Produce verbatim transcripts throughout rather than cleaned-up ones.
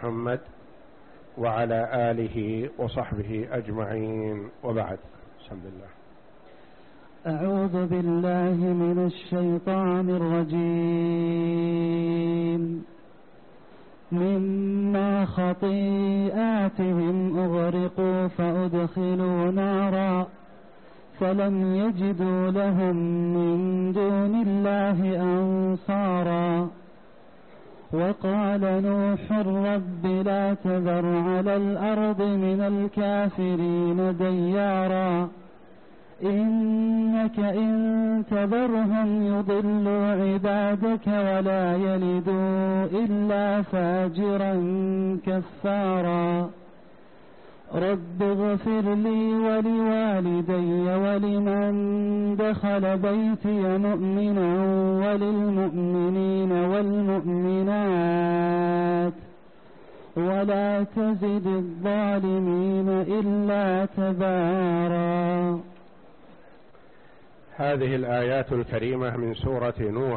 محمد وعلى آله وصحبه أجمعين، وبعد. بسم الله. أعوذ بالله من الشيطان الرجيم. مما خطيئاتهم أغرقوا فأدخلوا نارا فلم يجدوا لهم من دون الله أنصارا. وقال نوح رب لا تذر على الأرض من الكافرين ديارا إنك إن تذرهم يضلوا عبادك ولا يلدوا إلا فاجرا كفارا. رب اغفر لي ولوالدي ولمن دخل بيتي مؤمنا وللمؤمنين والمؤمنات ولا تزد الظالمين إلا تبارا. هذه الآيات الكريمة من سورة نوح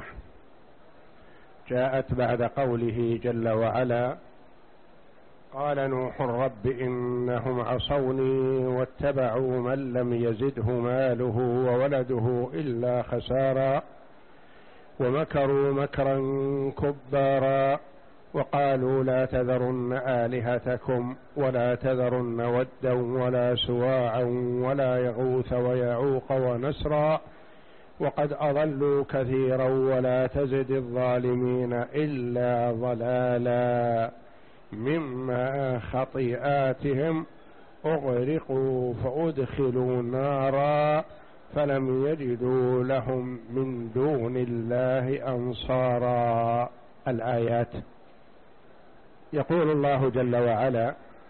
جاءت بعد قوله جل وعلا: قال نوح رب إنهم عصوني واتبعوا من لم يزده ماله وولده إلا خسارا ومكروا مكرا كبارا وقالوا لا تذرن آلهتكم ولا تذرن ودا ولا سواعا ولا يغوث ويعوق ونسرا وقد أضلوا كثيرا ولا تزد الظالمين إلا ضلالا مما خطيئاتهم أغرقوا فأدخلوا نارا فلم يجدوا لهم من دون الله أنصارا. الآيات. يقول الله جل وعلا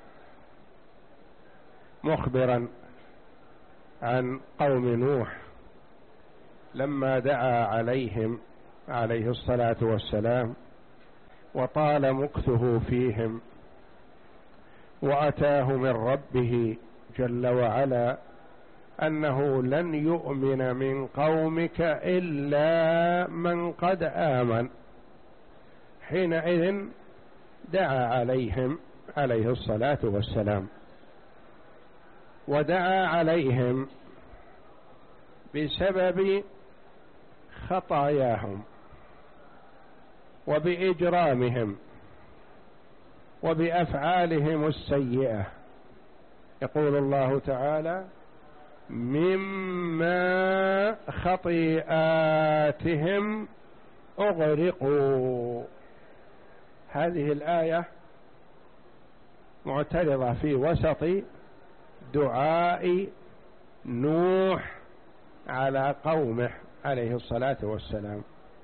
مخبرا عن قوم نوح لما دعا عليهم عليه الصلاة والسلام وطال مكثه فيهم وأتاه من ربه جل وعلا أنه لن يؤمن من قومك إلا من قد آمن. حينئذ دعا عليهم عليه الصلاة والسلام، ودعا عليهم بسبب خطاياهم وبإجرامهم وبأفعالهم السيئة. يقول الله تعالى: مما خطيئاتهم أغرقوا. هذه الآية معترضة في وسط دعاء نوح على قومه عليه الصلاة والسلام،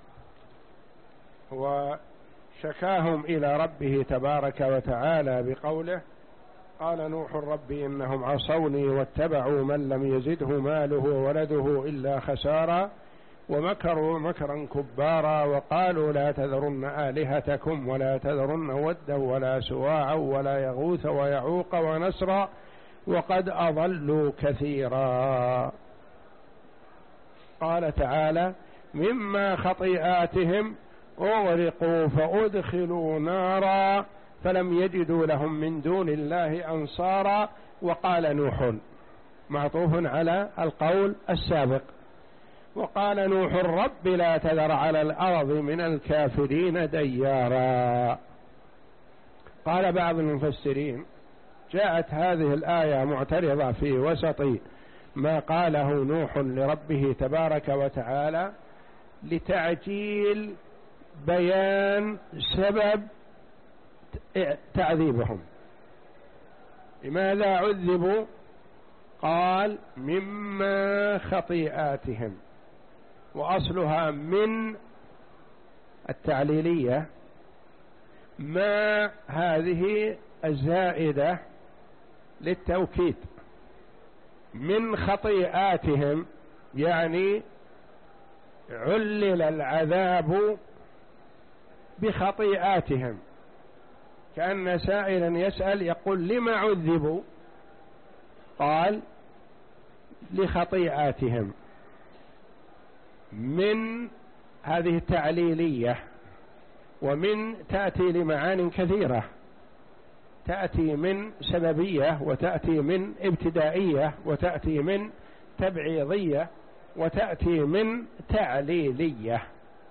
وشكاهم إلى ربه تبارك وتعالى بقوله: قال نوح رب إنهم عصوني واتبعوا من لم يزده ماله وولده إلا خسارا ومكروا مكرا كبارا وقالوا لا تذرن آلهتكم ولا تذرن ودا ولا سواعا ولا يغوث ويعوق ونسرا وقد أضلوا كثيرا. قال تعالى: مما خطيئاتهم أغرقوا فأدخلوا نارا فلم يجدوا لهم من دون الله أنصارا. وقال نوح معطوف على القول السابق. وقال نوح رب لا تذر على الأرض من الكافرين ديارا. قال بعض المفسرين: جاءت هذه الآية معترضة في وسط ما قاله نوح لربه تبارك وتعالى لتعجيل بيان سبب تعذيبهم. لماذا عذبوا؟ قال: مما خطيئاتهم، وأصلها من التعليلية ما هذه الزائدة للتوكيد. من خطيئاتهم يعني علل العذاب بخطيئاتهم، كأن سائلا يسأل يقول: لما عذبوا؟ قال: لخطيئاتهم. من هذه التعليلية، ومن تأتي لمعان كثيرة، تأتي من سببية، وتأتي من ابتدائية، وتأتي من تبعيضية، وتأتي من تعليلية.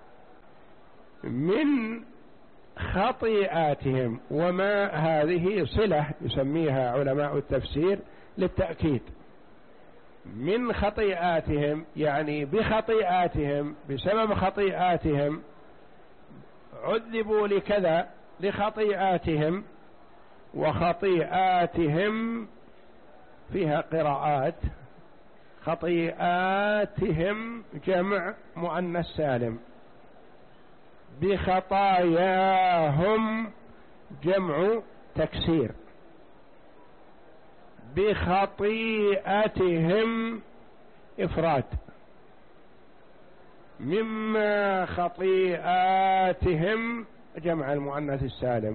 من خطيئاتهم، وما هذه صلة يسميها علماء التفسير للتأكيد. من خطيئاتهم يعني بخطيئاتهم، بسبب خطيئاتهم عذبوا لكذا، لخطيئاتهم. وخطيئاتهم فيها قراءات، خطيئاتهم جمع مؤنث سالم، بخطاياهم جمع تكسير، بخطيئتهم إفراد. مما خطيئاتهم جمع المؤنث السالم.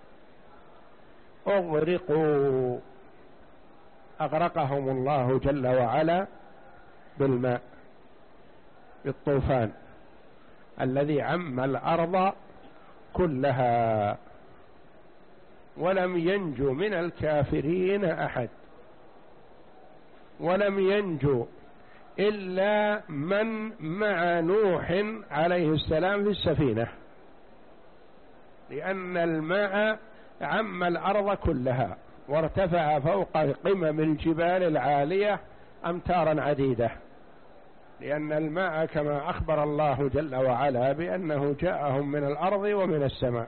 أغرقوا، أغرقهم الله جل وعلا بالماء، بالطوفان الذي عم الأرض كلها، ولم ينجو من الكافرين أحد، ولم ينجو إلا من مع نوح عليه السلام في السفينة، لأن الماء عم الأرض كلها وارتفع فوق قمم الجبال العالية أمتارا عديدة، لأن الماء كما أخبر الله جل وعلا بأنه جاءهم من الأرض ومن السماء،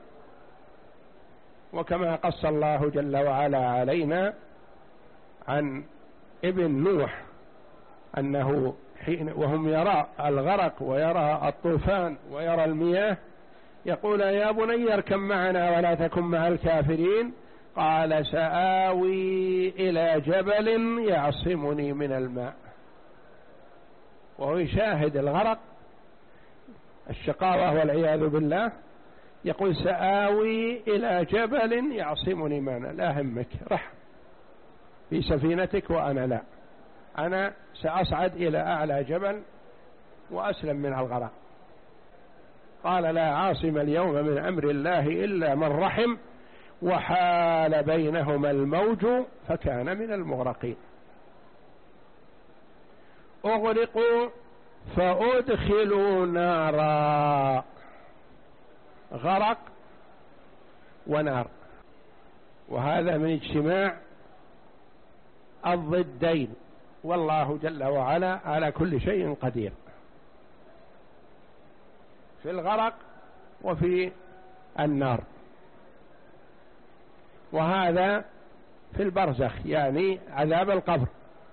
وكما قص الله جل وعلا علينا عن ابن نوح أنه حين وهم يرى الغرق ويرى الطوفان ويرى المياه يقول يا بني اركب معنا ولا تكن مع الكافرين، قال سآوي إلى جبل يعصمني من الماء، وهو يشاهد الغرق الشقاوة والعياذ بالله، يقول سآوي إلى جبل يعصمني من، لا همك رح في سفينتك وأنا لا، أنا سأصعد إلى أعلى جبل وأسلم من الغرق. قال لا عاصم اليوم من أمر الله إلا من رحم، وحال بينهما الموج فكان من المغرقين. أغرقوا فأدخلوا نارا، غرق ونار، وهذا من اجتماع الضدين، والله جل وعلا على كل شيء قدير، في الغرق وفي النار. وهذا في البرزخ يعني عذاب القبر،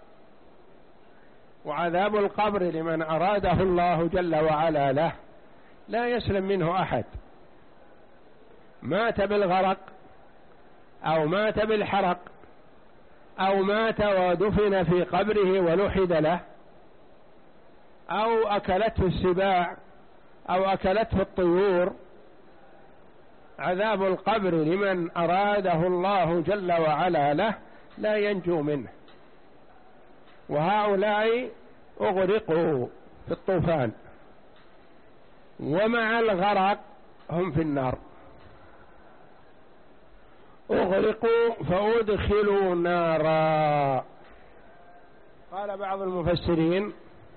وعذاب القبر لمن أراده الله جل وعلا له لا يسلم منه أحد، مات بالغرق أو مات بالحرق أو مات ودفن في قبره ولحد له، أو أكلته السباع أو أكلته الطيور. عذاب القبر لمن أراده الله جل وعلا له لا ينجو منه، وهؤلاء أغرقوا في الطوفان، ومع الغرق هم في النار. أغرقوا فأدخلوا نارا. قال بعض المفسرين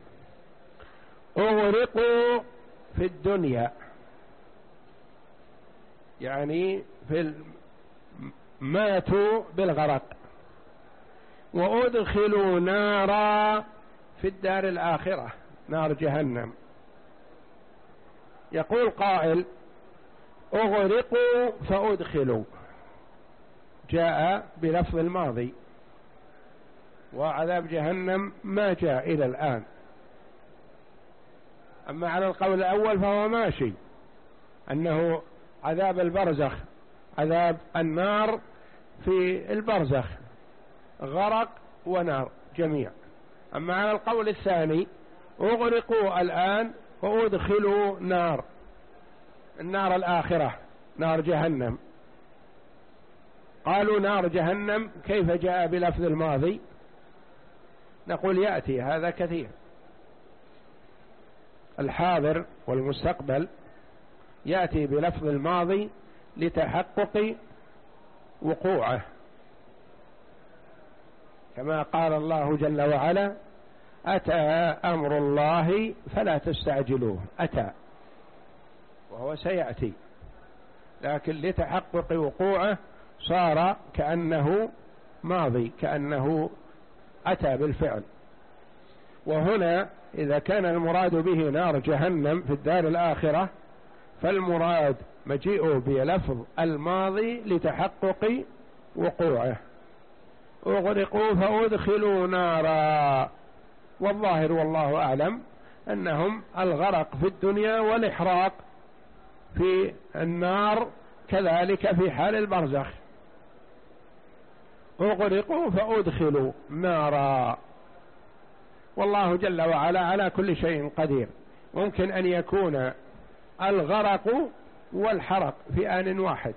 أغرقوا في الدنيا، يعني في ماتوا بالغرق، وأدخلوا نارا في الدار الآخرة، نار جهنم. يقول قائل أغرقوا فأدخلوا جاء بلفظ الماضي، وعذاب جهنم ما جاء إلى الآن. أما على القول الأول فهو ماشي، أنه عذاب البرزخ، عذاب النار في البرزخ، غرق ونار جميع. أما على القول الثاني أغرقوا الآن وأدخلوا نار، النار الآخرة نار جهنم. قالوا نار جهنم كيف جاء بلفظ الماضي؟ نقول يأتي هذا كثير، الحاضر والمستقبل يأتي بلفظ الماضي لتحقق وقوعه، كما قال الله جل وعلا: أتى أمر الله فلا تستعجلوه. أتى وهو سيأتي، لكن لتحقق وقوعه صار كأنه ماضي، كأنه أتى بالفعل. وهنا إذا كان المراد به نار جهنم في الدار الآخرة، فالمراد مجيئه بلفظ الماضي لتحقق وقوعه. أغرقوا فأدخلوا نارا، والظاهر والله أعلم أنهم الغرق في الدنيا والإحراق في النار كذلك في حال البرزخ. أغرقوا فأدخلوا نارا، والله جل وعلا على كل شيء قدير. ممكن أن يكون الغرق والحرق في آن واحد.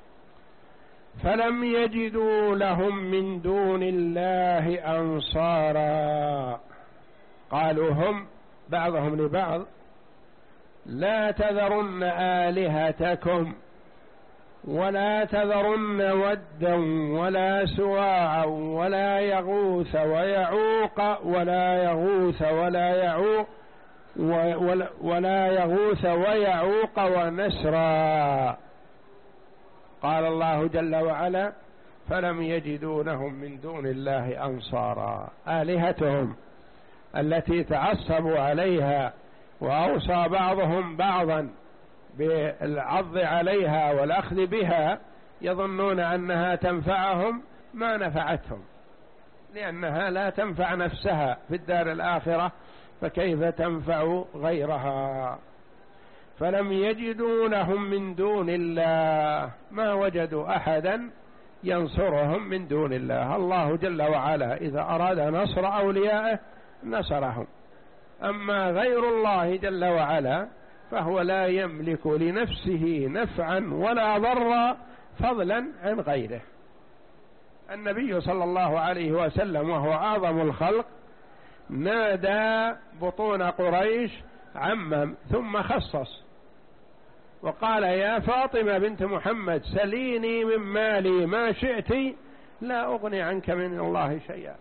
فلم يجدوا لهم من دون الله أنصارا، قالوا هم بعضهم لبعض: لا تذرن آلهتكم ولا تذرن ودا ولا سواعا ولا يغوث ويعوق ولا يغوث ولا يعوق ولا يغوث ويعوق ونسرا. قال الله جل وعلا: فلم يجدوا لهم من دون الله أنصارا. آلهتهم التي تعصبوا عليها وأوصى بعضهم بعضا بالعض عليها والأخذ بها، يظنون أنها تنفعهم، ما نفعتهم، لأنها لا تنفع نفسها في الدار الآخرة، فكيف تنفع غيرها؟ فلم يجدوا لهم من دون الله، ما وجدوا أحدا ينصرهم من دون الله. الله جل وعلا إذا أراد نصر أوليائه نصرهم، أما غير الله جل وعلا فهو لا يملك لنفسه نفعا ولا ضرا فضلا عن غيره. النبي صلى الله عليه وسلم وهو أعظم الخلق نادى بطون قريش عمم ثم خصص وقال: يا فاطمة بنت محمد سليني من مالي ما شئت لا أغني عنك من الله شيئا.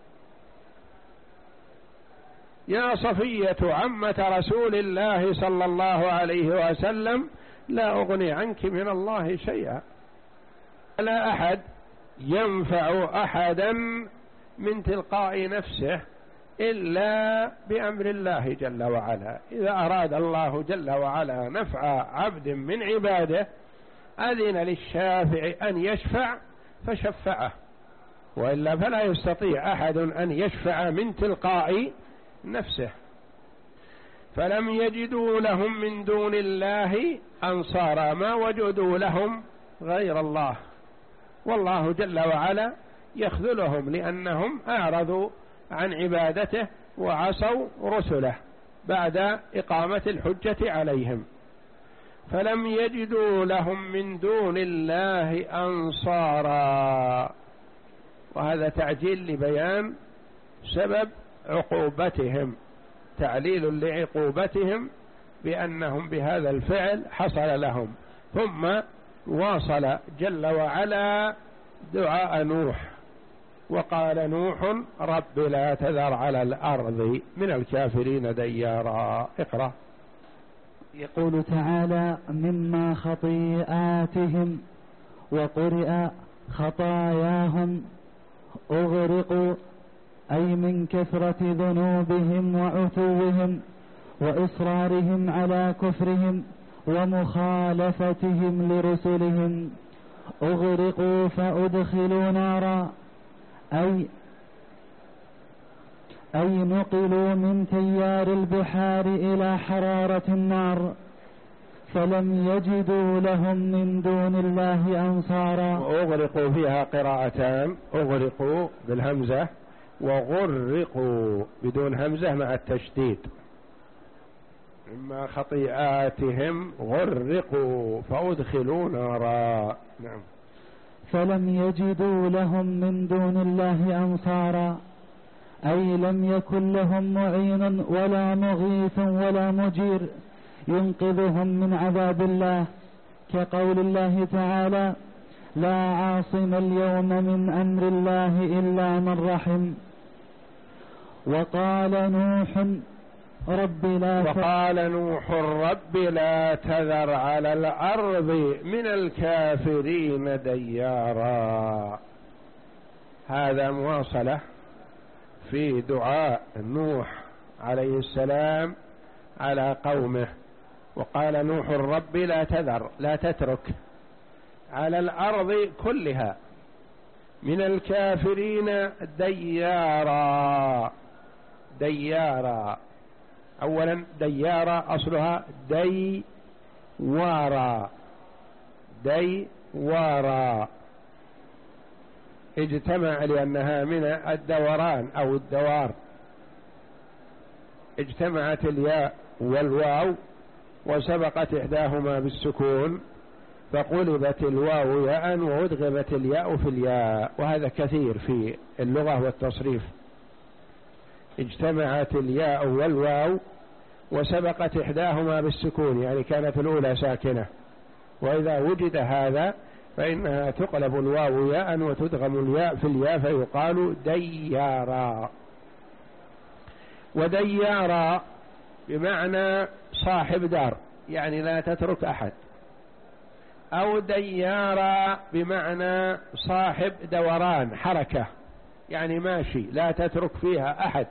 يا صفية عمة رسول الله صلى الله عليه وسلم لا أغني عنك من الله شيئا. لا أحد ينفع أحدا من تلقاء نفسه إلا بأمر الله جل وعلا. إذا أراد الله جل وعلا نفع عبد من عباده أذن للشافع أن يشفع فشفعه، وإلا فلا يستطيع أحد أن يشفع من تلقاء نفسه. فلم يجدوا لهم من دون الله أنصارا، ما وجدوا لهم غير الله، والله جل وعلا يخذلهم لأنهم أعرضوا عن عبادته وعصوا رسله بعد إقامة الحجة عليهم. فلم يجدوا لهم من دون الله أنصارا، وهذا تعجيل لبيان سبب عقوبتهم، تعليل لعقوبتهم بأنهم بهذا الفعل حصل لهم. ثم واصل جل وعلا دعاء نوح وقال نوح: رب لا تذر على الأرض من الكافرين ديارا. اقرأ. يقول تعالى: مما خطيئاتهم، وقرئ خطاياهم، أغرقوا، أي من كثرة ذنوبهم وعتوهم وإصرارهم على كفرهم ومخالفتهم لرسلهم. أغرقوا فأدخلوا نارا، أي أي نقلوا من تيار البحار إلى حرارة النار، فلم يجدوا لهم من دون الله أنصارا. وأغرقوا فيها قراءتان: أغرقوا بالهمزة وغرقوا بدون همزة مع التشديد. مما خطيئاتهم غرقوا فأدخلوا نارا. نعم. فلم يجدوا لهم من دون الله أنصارا، أي لم يكن لهم معين ولا مغيث ولا مجير ينقذهم من عذاب الله، كقول الله تعالى: لا عاصم اليوم من أمر الله إلا من رحم. وقال نوح رب لا وقال نوح رب لا تذر على الأرض من الكافرين ديارا. هذا مواصلة في دعاء نوح عليه السلام على قومه. وقال نوح رب لا تذر، لا تترك على الأرض كلها من الكافرين ديارا. ديارا أولا ديارا أصلها ديوارا، ديوارا اجتمع لأنها من الدوران أو الدوار، اجتمعت الياء والواو وسبقت إحداهما بالسكون فقلبت الواو ياء وأدغمت الياء في الياء، وهذا كثير في اللغة والتصريف. اجتمعت الياء والواو وسبقت إحداهما بالسكون، يعني كانت الأولى ساكنة، وإذا وجد هذا فإنها تقلب الواو ياء وتدغم الياء في الياء فيقال ديارا. وديارا بمعنى صاحب دار، يعني لا تترك أحد، أو ديارا بمعنى صاحب دوران حركة، يعني ماشي لا تترك فيها أحد.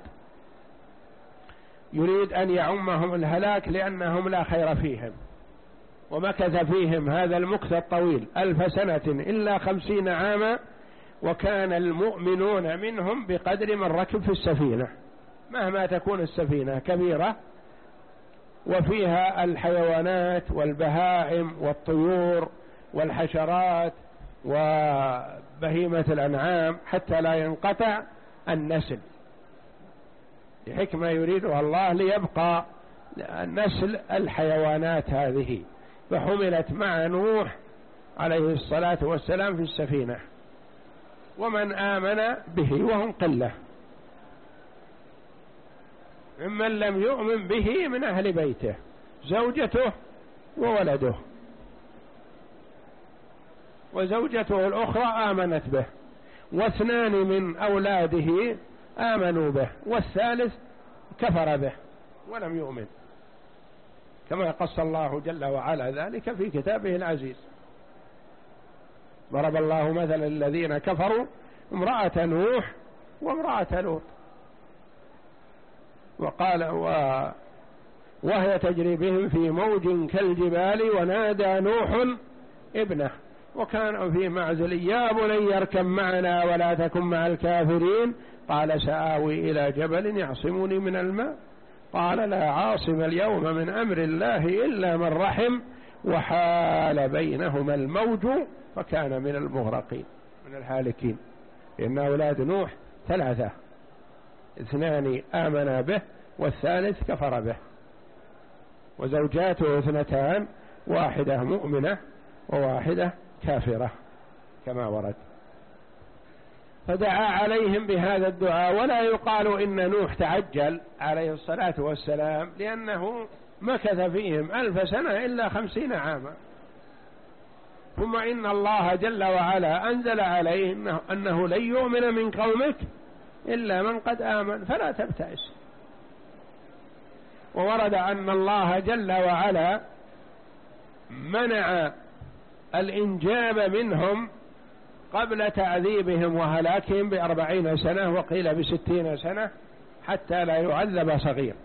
يريد أن يعمهم الهلاك لأنهم لا خير فيهم، ومكث فيهم هذا المكث الطويل ألف سنة إلا خمسين عاما، وكان المؤمنون منهم بقدر من ركب في السفينة، مهما تكون السفينة كبيرة وفيها الحيوانات والبهائم والطيور والحشرات وبهيمة الأنعام حتى لا ينقطع النسل، لحكمة يريدها الله ليبقى نسل الحيوانات هذه، فحملت مع نوح عليه الصلاة والسلام في السفينة، ومن آمن به وهم قلة ممن لم يؤمن به من أهل بيته، زوجته وولده، وزوجته الأخرى آمنت به، واثنان من أولاده آمنوا به، والثالث كفر به ولم يؤمن، كما قص الله جل وعلا ذلك في كتابه العزيز. ضرب الله مثلا الذين كفروا امرأة نوح وامرأة لوط، وقال و... وهي تجري بهم في موج كالجبال ونادى نوح ابنه وكان في معزل يا بني اركب معنا ولا تكن مع الكافرين قال سآوي إلى جبل يعصمني من الماء قال لا عاصم اليوم من أمر الله إلا من رحم وحال بينهما الموج فكان من المغرقين من الهالكين. إن أولاد نوح ثلاثة، اثنان آمنا به والثالث كفر به، وزوجاته اثنتان، واحدة مؤمنة وواحدة كافرة كما ورد. فدعا عليهم بهذا الدعاء. ولا يقال إن نوح تعجل عليه الصلاة والسلام، لأنه مكث فيهم ألف سنة إلا خمسين عاما، ثم إن الله جل وعلا أنزل عليه إنه, أنه لن يؤمن من قومك إلا من قد آمن فلا تبتئس. وورد أن الله جل وعلا منع الإنجاب منهم قبل تعذيبهم وهلاكهم بأربعين سنة، وقيل بستين سنة، حتى لا يعذب صغير.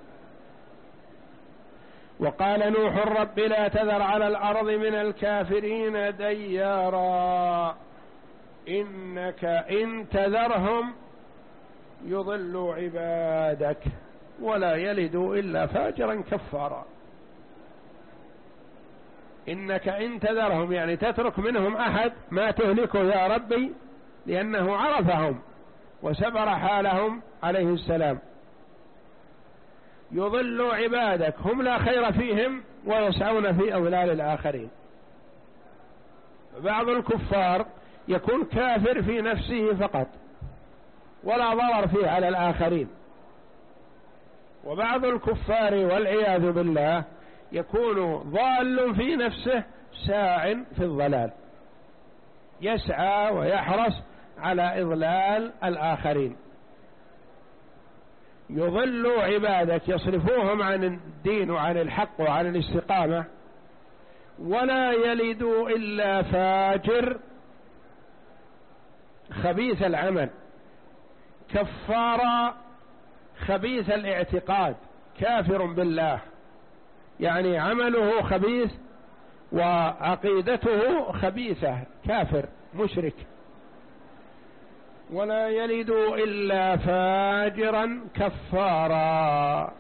وقال نوح رب لا تذر على الأرض من الكافرين ديارا إنك إن تذرهم يضلوا عبادك ولا يلدوا إلا فاجرا كفارا. إنك إن تذرهم يعني تترك منهم أحد ما تهلكه يا ربي، لأنه عرفهم وسبر حالهم عليه السلام. يضلوا عبادك هم لا خير فيهم ويسعون في أضلال الآخرين. بعض الكفار يكون كافر في نفسه فقط ولا ضرر فيه على الآخرين، وبعض الكفار والعياذ بالله يكون ضال في نفسه ساع في الضلال. يسعى ويحرص على إضلال الآخرين، يضل عبادك، يصرفوهم عن الدين وعن الحق وعن الاستقامة. ولا يلد إلا فاجر خبيث العمل، كفار خبيث الاعتقاد، كافر بالله، يعني عمله خبيث وعقيدته خبيثة، كافر مشرك. ولا يلد إلا فاجرا كفارا.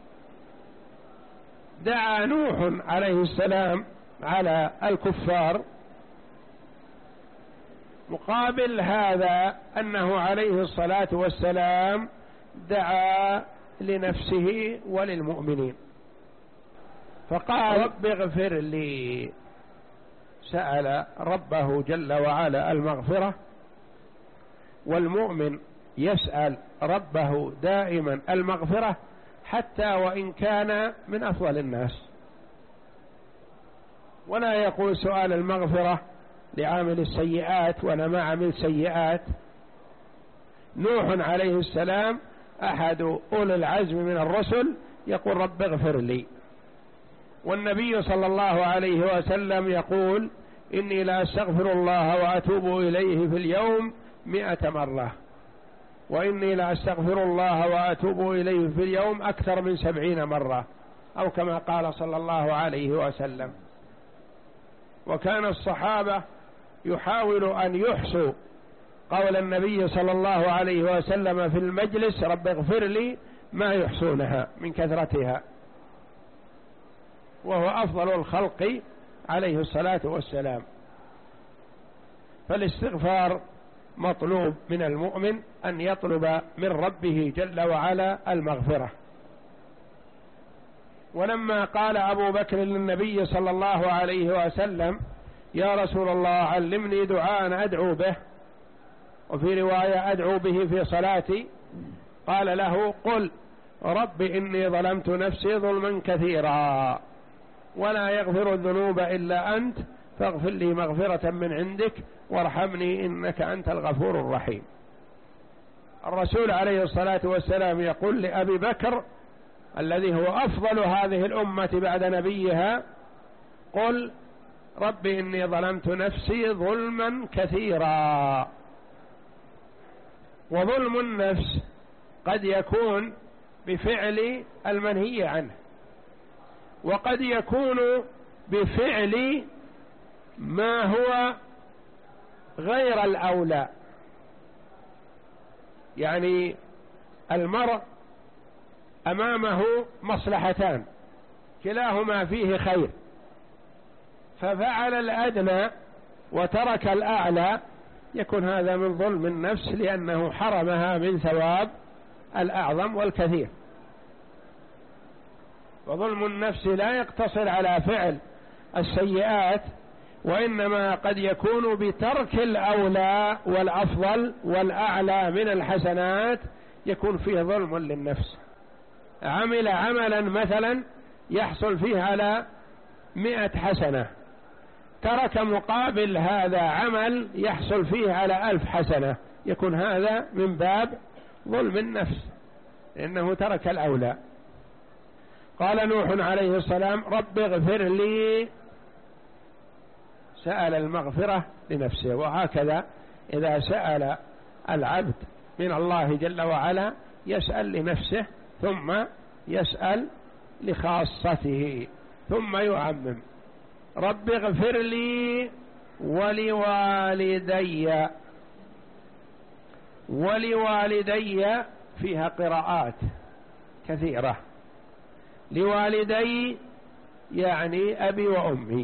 دعا نوح عليه السلام على الكفار، مقابل هذا أنه عليه الصلاة والسلام دعا لنفسه وللمؤمنين، فقال رب اغفر لي، سأل ربه جل وعلا المغفرة. والمؤمن يسأل ربه دائما المغفرة حتى وإن كان من أفضل الناس، ولا يقول سؤال المغفرة لعامل السيئات وأنا ما عمل سيئات. نوح عليه السلام أحد أولي العزم من الرسل يقول رب اغفر لي، والنبي صلى الله عليه وسلم يقول إني لا أستغفر الله وأتوب إليه في اليوم مئة مرة، وإني لا أستغفر الله وأتوب إليه في اليوم أكثر من سبعين مرة، أو كما قال صلى الله عليه وسلم. وكان الصحابة يحاول أن يحصوا قول النبي صلى الله عليه وسلم في المجلس رب اغفر لي، ما يحصونها من كثرتها، وهو أفضل الخلق عليه الصلاة والسلام. فالاستغفار مطلوب من المؤمن أن يطلب من ربه جل وعلا المغفرة. ولما قال أبو بكر للنبي صلى الله عليه وسلم يا رسول الله علمني دعاء أدعو به، وفي رواية أدعو به في صلاتي، قال له قل رب إني ظلمت نفسي ظلما كثيرا ولا يغفر الذنوب إلا أنت فاغفر لي مغفرة من عندك وارحمني إنك أنت الغفور الرحيم. الرسول عليه الصلاة والسلام يقول لأبي بكر الذي هو أفضل هذه الأمة بعد نبيها قل رب إني ظلمت نفسي ظلما كثيرا. وظلم النفس قد يكون بفعل المنهي عنه، وقد يكون بفعل ما هو غير الأولى. يعني المرء أمامه مصلحتان كلاهما فيه خير، ففعل الأدنى وترك الأعلى، يكون هذا من ظلم النفس لأنه حرمها من ثواب الأعظم والكثير. وظلم النفس لا يقتصر على فعل السيئات، وإنما قد يكون بترك الأولى والأفضل والأعلى من الحسنات، يكون فيه ظلم للنفس. عمل عملا مثلا يحصل فيه على مئة حسنة، ترك مقابل هذا عمل يحصل فيه على ألف حسنة، يكون هذا من باب ظلم النفس لأنه ترك الأولى. قال نوح عليه السلام رب اغفر لي، سأل المغفرة لنفسه. وهكذا إذا سأل العبد من الله جل وعلا يسأل لنفسه ثم يسأل لخاصته ثم يعمم. رب اغفر لي ولوالدي. ولوالدي فيها قراءات كثيرة. لوالدي يعني أبي وأمي،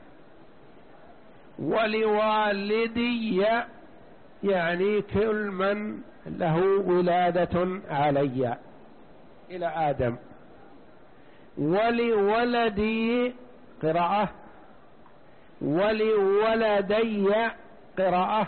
ولوالدي يعني كل من له ولادة علي إلى آدم. ولولدي قراءة، ولولدي قراءة،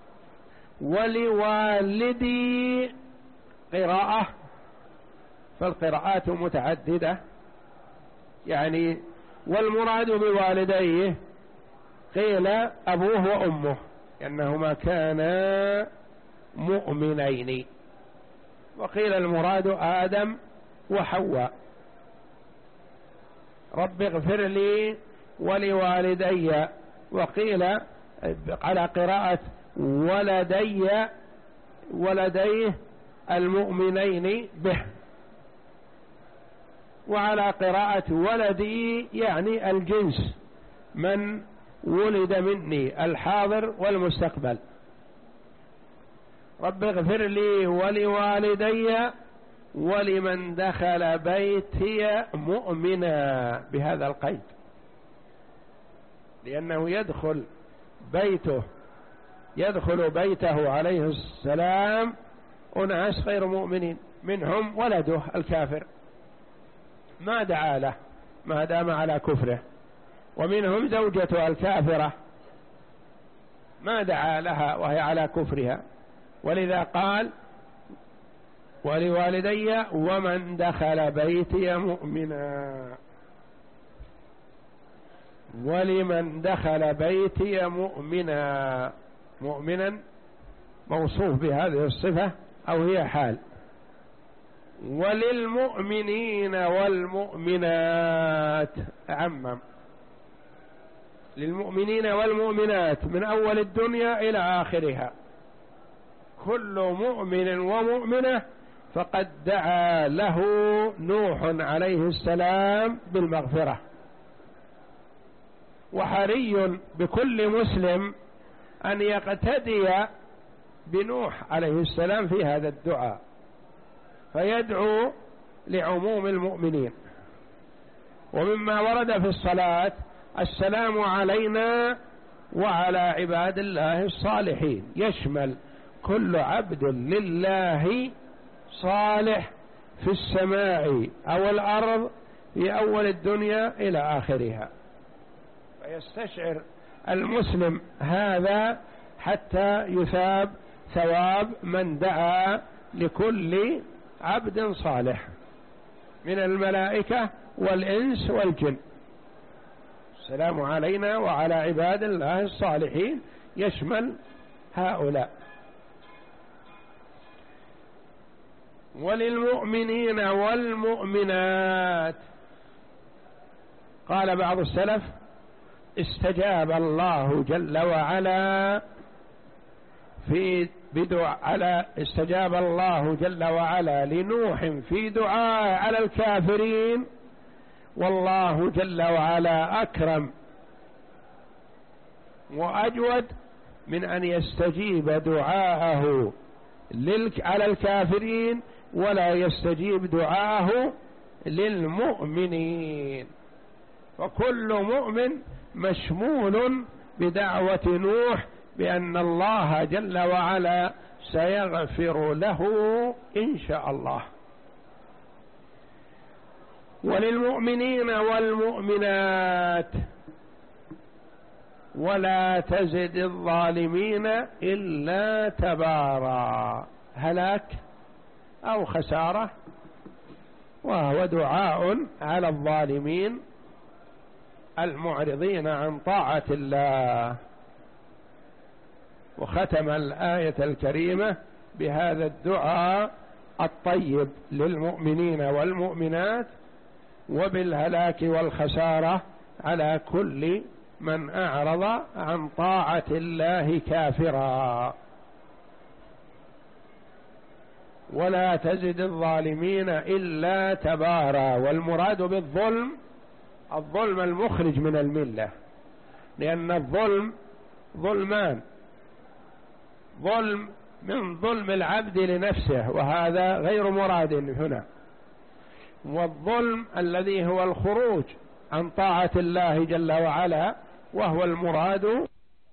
ولوالدي قراءة. فالقراءات متعددة. يعني والمراد بوالديه قيل أبوه وأمه، أنهما كانا مؤمنين. وقيل المراد آدم وحواء. رب اغفر لي ولوالدي، وقيل على قراءة ولدي ولديه المؤمنين به، وعلى قراءة ولدي يعني الجنس من ولد مني الحاضر والمستقبل. رب اغفر لي ولوالدي ولمن دخل بيتي مؤمنا، بهذا القيد، لأنه يدخل بيته يدخل بيته عليه السلام أناس غير مؤمنين، منهم ولده الكافر ما دعا له ما دام على كفره، ومنهم زوجته الكافرة ما دعا لها وهي على كفرها، ولذا قال ولوالدي ومن دخل بيتي مؤمنا، ولمن دخل بيتي مؤمنا. مؤمنا موصوف بهذه الصفة أو هي حال. وللمؤمنين والمؤمنات، عمم للمؤمنين والمؤمنات من أول الدنيا إلى آخرها، كل مؤمن ومؤمنة فقد دعا له نوح عليه السلام بالمغفرة. وحري بكل مسلم أن يقتدي بنوح عليه السلام في هذا الدعاء، فيدعو لعموم المؤمنين. ومما ورد في الصلاة السلام علينا وعلى عباد الله الصالحين، يشمل كل عبد لله صالح في السماء أو الأرض في أول الدنيا إلى آخرها، فيستشعر المسلم هذا حتى يثاب ثواب من دعا لكل عبد صالح من الملائكة والإنس والجن. السلام علينا وعلى عباد الله الصالحين يشمل هؤلاء. وللمؤمنين والمؤمنات، قال بعض السلف استجاب الله جل وعلا في بدعاء على استجاب الله جل وعلا لنوح في دعاء على الكافرين، والله جل وعلا أكرم وأجود من أن يستجيب دعاءه على الكافرين ولا يستجيب دعاءه للمؤمنين. فكل مؤمن مشمول بدعوة نوح بأن الله جل وعلا سيغفر له إن شاء الله. وللمؤمنين والمؤمنات ولا تزد الظالمين إلا تبارا، هلاك أو خسارة، وهو دعاء على الظالمين المعرضين عن طاعة الله. وختم الآية الكريمة بهذا الدعاء الطيب للمؤمنين والمؤمنات، وبالهلاك والخسارة على كل من أعرض عن طاعة الله كافرا. ولا تزد الظالمين إلا تبارا، والمراد بالظلم الظلم المخرج من الملة، لأن الظلم ظلمان، ظلم من ظلم العبد لنفسه وهذا غير مراد هنا، والظلم الذي هو الخروج عن طاعة الله جل وعلا وهو المراد.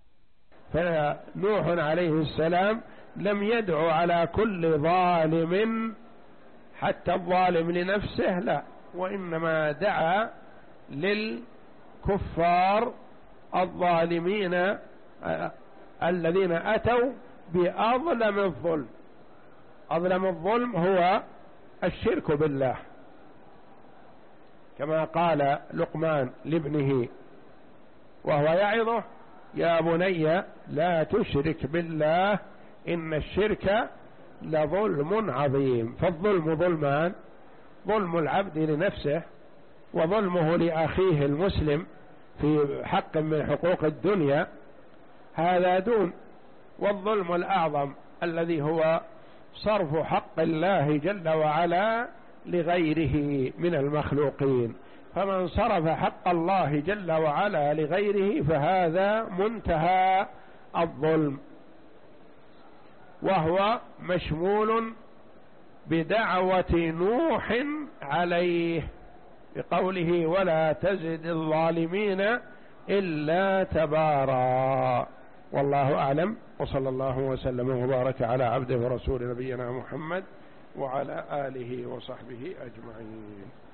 فنوح عليه السلام لم يدعو على كل ظالم حتى الظالم لنفسه، لا، وإنما دعا للكفار الظالمين الذين أتوا بأظلم الظلم. أظلم الظلم هو الشرك بالله، كما قال لقمان لابنه وهو يعظه يا بني لا تشرك بالله إن الشرك لظلم عظيم. فالظلم ظلمان: ظلم العبد لنفسه، وظلمه لأخيه المسلم في حق من حقوق الدنيا، هذا دون. والظلم الأعظم الذي هو صرف حق الله جل وعلا لغيره من المخلوقين. فمن صرف حق الله جل وعلا لغيره فهذا منتهى الظلم، وهو مشمول بدعوة نوح عليه بقوله: ولا تزد الظالمين إلا تبارا. والله أعلم، وصلى الله وسلم وبارك على عبده ورسول نبينا محمد وعلى آله وصحبه أجمعين.